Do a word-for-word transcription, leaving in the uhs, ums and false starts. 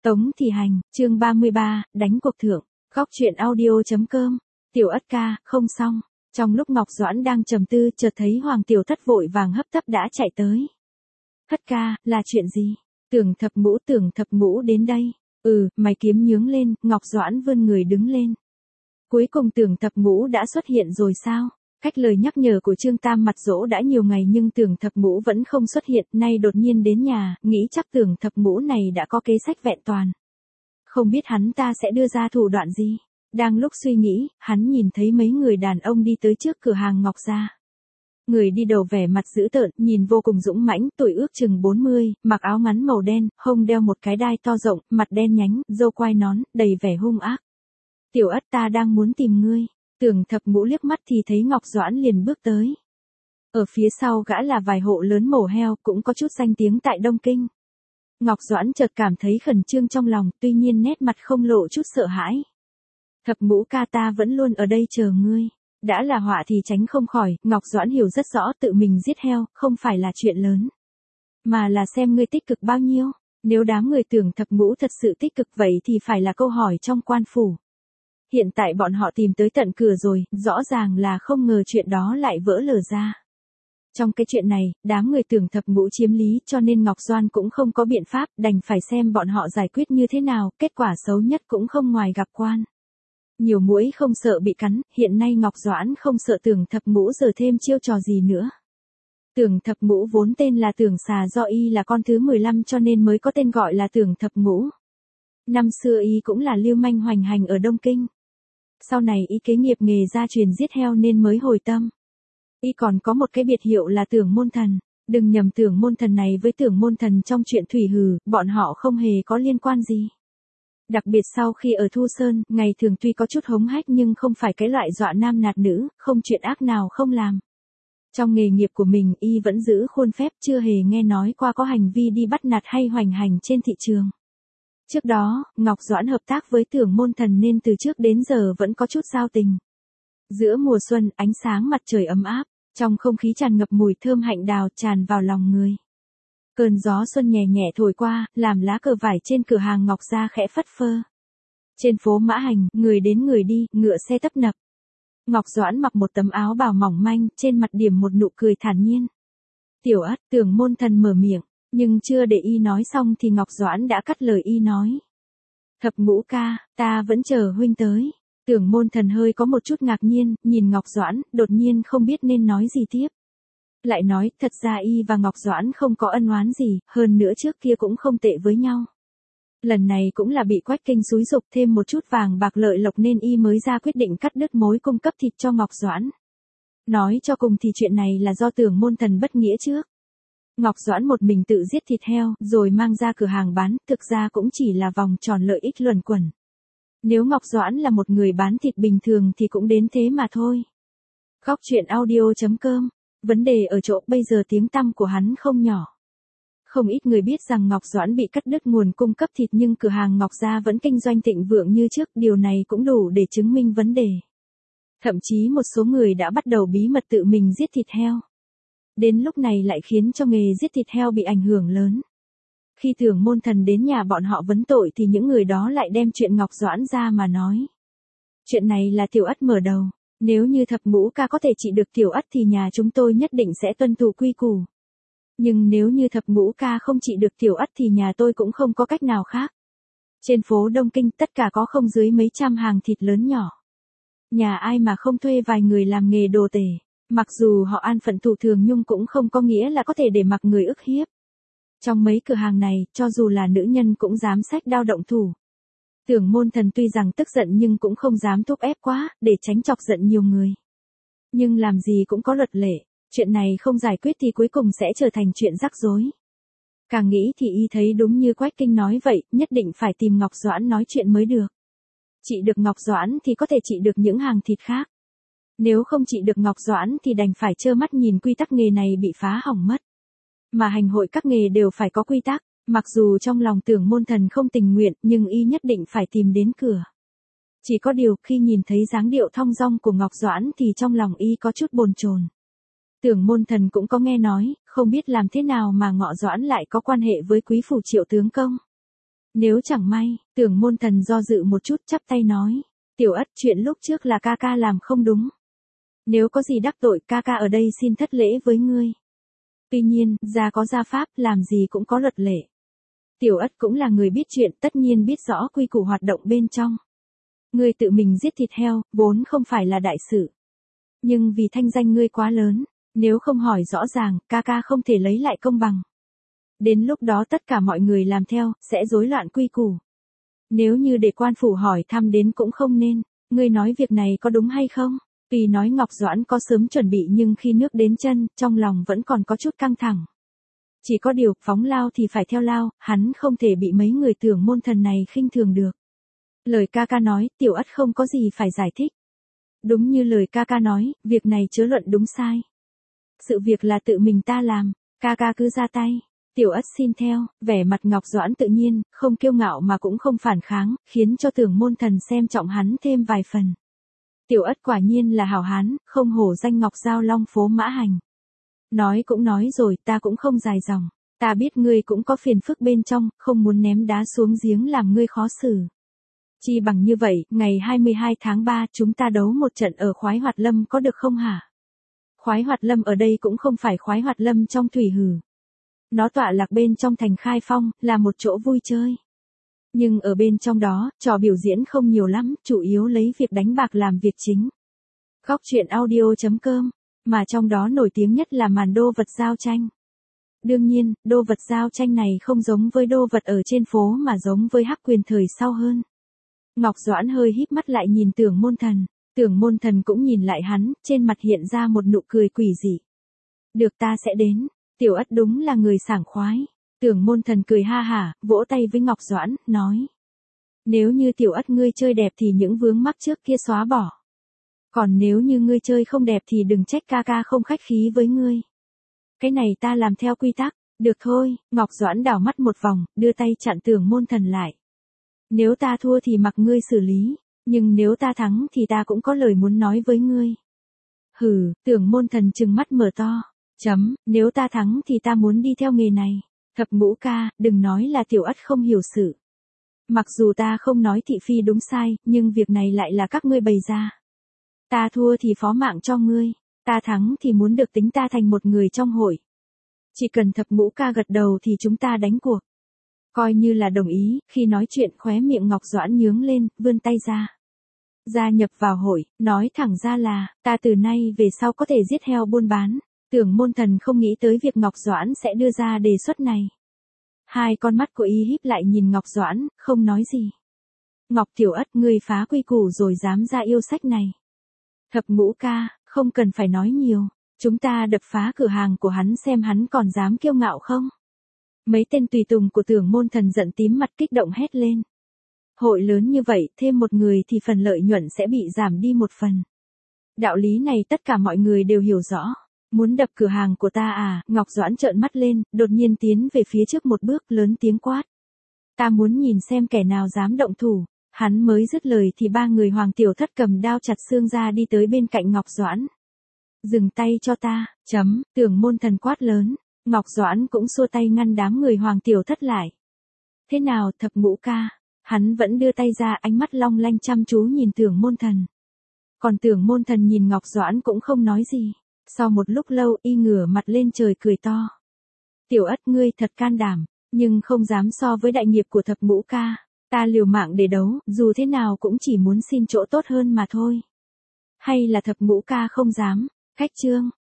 Tống Thị Hành, chương ba mươi ba, đánh cuộc thưởng, góc truyện audio.com, Tiểu Ất ca, không xong. Trong lúc Ngọc Doãn đang trầm tư, chợt thấy Hoàng Tiểu Thất vội vàng hấp tấp đã chạy tới. Thất ca, là chuyện gì? Tưởng Thập Ngũ, Tưởng Thập Ngũ đến đây. Ừ, mày kiếm nhướng lên, Ngọc Doãn vươn người đứng lên. Cuối cùng Tưởng Thập Ngũ đã xuất hiện rồi sao? Cách lời nhắc nhở của Trương Tam mặt dỗ đã nhiều ngày nhưng Tưởng Thập Ngũ vẫn không xuất hiện, nay đột nhiên đến nhà, nghĩ chắc Tưởng Thập Ngũ này đã có kế sách vẹn toàn. Không biết hắn ta sẽ đưa ra thủ đoạn gì? Đang lúc suy nghĩ, hắn nhìn thấy mấy người đàn ông đi tới trước cửa hàng Ngọc gia. Người đi đầu vẻ mặt dữ tợn, nhìn vô cùng dũng mãnh, tuổi ước chừng bốn mươi, mặc áo ngắn màu đen, hông đeo một cái đai to rộng, mặt đen nhánh, râu quai nón, đầy vẻ hung ác. Tiểu Ất, ta đang muốn tìm ngươi. Tưởng Thập Ngũ liếc mắt thì thấy Ngọc Doãn liền bước tới. Ở phía sau gã là vài hộ lớn mổ heo, cũng có chút danh tiếng tại Đông Kinh. Ngọc Doãn chợt cảm thấy khẩn trương trong lòng, tuy nhiên nét mặt không lộ chút sợ hãi. Thập Ngũ ca, ta vẫn luôn ở đây chờ ngươi. Đã là họa thì tránh không khỏi, Ngọc Doãn hiểu rất rõ tự mình giết heo, không phải là chuyện lớn. Mà là xem ngươi tích cực bao nhiêu. Nếu đám người Tưởng Thập Ngũ thật sự tích cực vậy thì phải là câu hỏi trong quan phủ. Hiện tại bọn họ tìm tới tận cửa rồi, rõ ràng là không ngờ chuyện đó lại vỡ lở ra. Trong cái chuyện này, đám người Tưởng Thập Ngũ chiếm lý cho nên Ngọc Doãn cũng không có biện pháp, đành phải xem bọn họ giải quyết như thế nào, kết quả xấu nhất cũng không ngoài gặp quan. Nhiều muỗi không sợ bị cắn, hiện nay Ngọc Doãn không sợ Tưởng Thập Ngũ giờ thêm chiêu trò gì nữa. Tưởng Thập Ngũ vốn tên là Tưởng Xà, do y là con thứ mười lăm cho nên mới có tên gọi là Tưởng Thập Ngũ. Năm xưa y cũng là lưu manh hoành hành ở Đông Kinh. Sau này y kế nghiệp nghề gia truyền giết heo nên mới hồi tâm. Y còn có một cái biệt hiệu là Tưởng Môn Thần. Đừng nhầm Tưởng Môn Thần này với Tưởng Môn Thần trong chuyện Thủy Hử, bọn họ không hề có liên quan gì. Đặc biệt sau khi ở Thu Sơn, ngày thường tuy có chút hống hách nhưng không phải cái loại dọa nam nạt nữ, không chuyện ác nào không làm. Trong nghề nghiệp của mình y vẫn giữ khuôn phép, chưa hề nghe nói qua có hành vi đi bắt nạt hay hoành hành trên thị trường. Trước đó, Ngọc Doãn hợp tác với Tưởng Môn Thần nên từ trước đến giờ vẫn có chút giao tình. Giữa mùa xuân, ánh sáng mặt trời ấm áp, trong không khí tràn ngập mùi thơm hạnh đào tràn vào lòng người. Cơn gió xuân nhẹ nhẹ thổi qua, làm lá cờ vải trên cửa hàng Ngọc gia khẽ phất phơ. Trên phố Mã Hành, người đến người đi, ngựa xe tấp nập. Ngọc Doãn mặc một tấm áo bào mỏng manh, trên mặt điểm một nụ cười thản nhiên. Tiểu Ất, Tưởng Môn Thần mở miệng, nhưng chưa để y nói xong thì Ngọc Doãn đã cắt lời y nói. Thập Ngũ ca, ta vẫn chờ huynh tới. Tưởng Môn Thần hơi có một chút ngạc nhiên, nhìn Ngọc Doãn, đột nhiên không biết nên nói gì tiếp. Lại nói, thật ra y và Ngọc Doãn không có ân oán gì, hơn nữa trước kia cũng không tệ với nhau. Lần này cũng là bị Quách Kinh xúi giục thêm một chút vàng bạc lợi lộc nên y mới ra quyết định cắt đứt mối cung cấp thịt cho Ngọc Doãn. Nói cho cùng thì chuyện này là do Tưởng Môn Thần bất nghĩa trước. Ngọc Doãn một mình tự giết thịt heo, rồi mang ra cửa hàng bán, thực ra cũng chỉ là vòng tròn lợi ích luẩn quẩn. Nếu Ngọc Doãn là một người bán thịt bình thường thì cũng đến thế mà thôi. Góc truyện audio.com. Vấn đề ở chỗ bây giờ tiếng tăm của hắn không nhỏ. Không ít người biết rằng Ngọc Doãn bị cắt đứt nguồn cung cấp thịt nhưng cửa hàng Ngọc gia vẫn kinh doanh thịnh vượng như trước, điều này cũng đủ để chứng minh vấn đề. Thậm chí một số người đã bắt đầu bí mật tự mình giết thịt heo. Đến lúc này lại khiến cho nghề giết thịt heo bị ảnh hưởng lớn. Khi Tưởng Môn Thần đến nhà bọn họ vấn tội thì những người đó lại đem chuyện Ngọc Doãn ra mà nói. Chuyện này là Tiểu Ất mở đầu. Nếu như Thập Ngũ ca có thể trị được Tiểu Ất thì nhà chúng tôi nhất định sẽ tuân thủ quy củ. Nhưng nếu như Thập Ngũ ca không trị được Tiểu Ất thì nhà tôi cũng không có cách nào khác. Trên phố Đông Kinh tất cả có không dưới mấy trăm hàng thịt lớn nhỏ. Nhà ai mà không thuê vài người làm nghề đồ tể. Mặc dù họ an phận thủ thường nhưng cũng không có nghĩa là có thể để mặc người ức hiếp. Trong mấy cửa hàng này, cho dù là nữ nhân cũng dám xách đao động thủ. Tưởng Môn Thần tuy rằng tức giận nhưng cũng không dám thúc ép quá, để tránh chọc giận nhiều người. Nhưng làm gì cũng có luật lệ, chuyện này không giải quyết thì cuối cùng sẽ trở thành chuyện rắc rối. Càng nghĩ thì y thấy đúng như Quách Kinh nói vậy, nhất định phải tìm Ngọc Doãn nói chuyện mới được. Trị được Ngọc Doãn thì có thể trị được những hàng thịt khác. Nếu không trị được Ngọc Doãn thì đành phải trơ mắt nhìn quy tắc nghề này bị phá hỏng mất. Mà hành hội các nghề đều phải có quy tắc. Mặc dù trong lòng Tưởng Môn Thần không tình nguyện, nhưng y nhất định phải tìm đến cửa. Chỉ có điều, khi nhìn thấy dáng điệu thong dong của Ngọc Doãn thì trong lòng y có chút bồn chồn. Tưởng Môn Thần cũng có nghe nói, không biết làm thế nào mà Ngọ Doãn lại có quan hệ với quý phủ Triệu tướng công. Nếu chẳng may, Tưởng Môn Thần do dự một chút chắp tay nói. Tiểu Ất, chuyện lúc trước là ca ca làm không đúng. Nếu có gì đắc tội, ca ca ở đây xin thất lễ với ngươi. Tuy nhiên, gia có gia pháp, làm gì cũng có luật lệ. Tiểu Ất cũng là người biết chuyện, tất nhiên biết rõ quy củ hoạt động bên trong. Ngươi tự mình giết thịt heo, vốn không phải là đại sự. Nhưng vì thanh danh ngươi quá lớn, nếu không hỏi rõ ràng, ca ca không thể lấy lại công bằng. Đến lúc đó tất cả mọi người làm theo, sẽ rối loạn quy củ. Nếu như để quan phủ hỏi thăm đến cũng không nên, ngươi nói việc này có đúng hay không? Tuy nói Ngọc Doãn có sớm chuẩn bị nhưng khi nước đến chân, trong lòng vẫn còn có chút căng thẳng. Chỉ có điều, phóng lao thì phải theo lao, hắn không thể bị mấy người Tưởng Môn Thần này khinh thường được. Lời ca ca nói, Tiểu Ất không có gì phải giải thích. Đúng như lời ca ca nói, việc này chớ luận đúng sai. Sự việc là tự mình ta làm, ca ca cứ ra tay. Tiểu Ất xin theo, vẻ mặt Ngọc Doãn tự nhiên, không kiêu ngạo mà cũng không phản kháng, khiến cho Tưởng Môn Thần xem trọng hắn thêm vài phần. Tiểu Ất quả nhiên là hảo hán, không hổ danh Ngọc Giao Long phố mã hành. Nói cũng nói rồi, ta cũng không dài dòng. Ta biết ngươi cũng có phiền phức bên trong, không muốn ném đá xuống giếng làm ngươi khó xử. Chi bằng như vậy, ngày hai mươi hai tháng ba chúng ta đấu một trận ở Khoái Hoạt Lâm có được không hả? Khoái Hoạt Lâm ở đây cũng không phải Khoái Hoạt Lâm trong thủy hử. Nó tọa lạc bên trong thành Khai Phong, là một chỗ vui chơi. Nhưng ở bên trong đó, trò biểu diễn không nhiều lắm, chủ yếu lấy việc đánh bạc làm việc chính. Góc truyện audio chấm com, mà trong đó nổi tiếng nhất là màn đô vật giao tranh. Đương nhiên, đô vật giao tranh này không giống với đô vật ở trên phố mà giống với Hắc Quyền thời sau hơn. Ngọc Doãn hơi híp mắt lại nhìn Tưởng Môn Thần, Tưởng Môn Thần cũng nhìn lại hắn, trên mặt hiện ra một nụ cười quỷ dị. Được, ta sẽ đến. Tiểu Ất đúng là người sảng khoái. Tưởng Môn Thần cười ha hả, vỗ tay với Ngọc Doãn, nói. Nếu như Tiểu Ất ngươi chơi đẹp thì những vướng mắc trước kia xóa bỏ. Còn nếu như ngươi chơi không đẹp thì đừng trách ca ca không khách khí với ngươi. Cái này ta làm theo quy tắc. Được thôi, Ngọc Doãn đảo mắt một vòng, đưa tay chặn Tưởng Môn Thần lại. Nếu ta thua thì mặc ngươi xử lý, nhưng nếu ta thắng thì ta cũng có lời muốn nói với ngươi. Hừ, Tưởng Môn Thần trừng mắt mở to. Chấm, nếu ta thắng thì ta muốn đi theo nghề này. Thập Ngũ ca, đừng nói là Tiểu Ất không hiểu sự. Mặc dù ta không nói thị phi đúng sai, nhưng việc này lại là các ngươi bày ra. Ta thua thì phó mạng cho ngươi, ta thắng thì muốn được tính ta thành một người trong hội. Chỉ cần Thập Ngũ ca gật đầu thì chúng ta đánh cuộc. Coi như là đồng ý, khi nói chuyện khóe miệng Ngọc Doãn nhướng lên, vươn tay ra. Gia nhập vào hội, nói thẳng ra là, ta từ nay về sau có thể giết heo buôn bán. Tưởng Môn Thần không nghĩ tới việc Ngọc Doãn sẽ đưa ra đề xuất này. Hai con mắt của y híp lại nhìn Ngọc Doãn, không nói gì. Ngọc Tiểu Ất, ngươi phá quy củ rồi dám ra yêu sách này. Thập Ngũ ca, không cần phải nói nhiều, chúng ta đập phá cửa hàng của hắn xem hắn còn dám kiêu ngạo không. Mấy tên tùy tùng của Tưởng Môn Thần giận tím mặt kích động hét lên. Hội lớn như vậy, thêm một người thì phần lợi nhuận sẽ bị giảm đi một phần. Đạo lý này tất cả mọi người đều hiểu rõ. Muốn đập cửa hàng của ta à? Ngọc Doãn trợn mắt lên, đột nhiên tiến về phía trước một bước, lớn tiếng quát. Ta muốn nhìn xem kẻ nào dám động thủ. Hắn mới dứt lời thì ba người Hoàng Tiểu Thất cầm đao chặt xương ra đi tới bên cạnh Ngọc Doãn. Dừng tay cho ta, chấm, Tưởng Môn Thần quát lớn. Ngọc Doãn cũng xua tay ngăn đám người Hoàng Tiểu Thất lại. Thế nào, Thập Ngũ ca? Hắn vẫn đưa tay ra, ánh mắt long lanh chăm chú nhìn Tưởng Môn Thần. Còn Tưởng Môn Thần nhìn Ngọc Doãn cũng không nói gì. Sau một lúc lâu, y ngửa mặt lên trời cười to. Tiểu Ất, ngươi thật can đảm, nhưng không dám so với đại nghiệp của Thập Ngũ ca. Ta liều mạng để đấu, dù thế nào cũng chỉ muốn xin chỗ tốt hơn mà thôi. Hay là Thập Ngũ ca không dám? Khách trương,